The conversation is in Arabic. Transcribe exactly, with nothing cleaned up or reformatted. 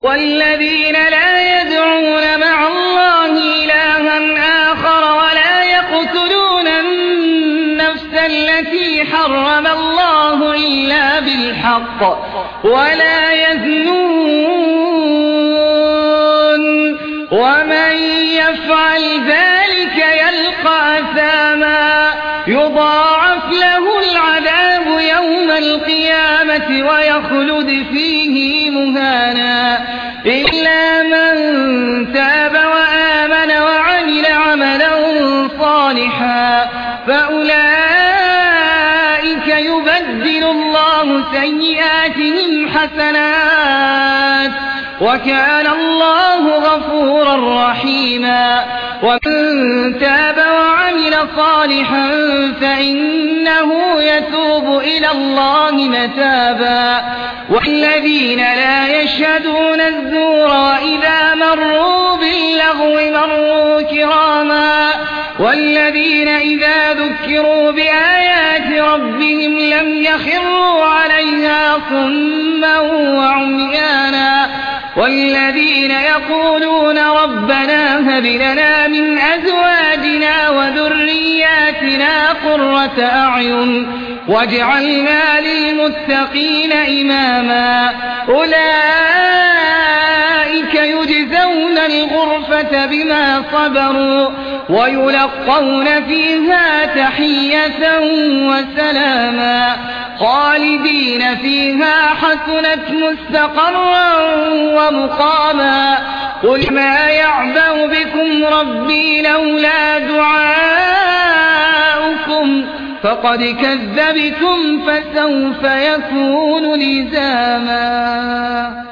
والذين لا يدعون مع الله إلها آخر ولا يقتلون النفس التي حرم الله إلا بالحق ولا يزنون ومن يفعل ذلك يلقى أثاما يضاعف له العذاب يوم القيامة ويخلد فيه مهانا إلا من تاب وآمن وعمل عملا صالحا فأولئك يبدل الله سيئاتهم حسنات وكان الله غفورا رحيما ومن تاب وعمل صالحا فإنه يتوب إلى الله متابا والذين لا يشهدون الزور وإذا مروا باللغو مروا كراما والذين إذا ذكروا بآيات ربهم لم يخروا عليها صما وعميانا والذين يقولون ربنا هب لنا من أزواجنا وذرياتنا قرة أعين واجعلنا للمتقين إماما أولئك يجزون الغرفة بما صبروا ويلقون فيها تحية وسلاما خالدين فيها حسنت مستقرا ومقاما قل ما يعبأ بكم ربي لولا دعاؤكم فقد كذبتم فسوف يكون لزاما.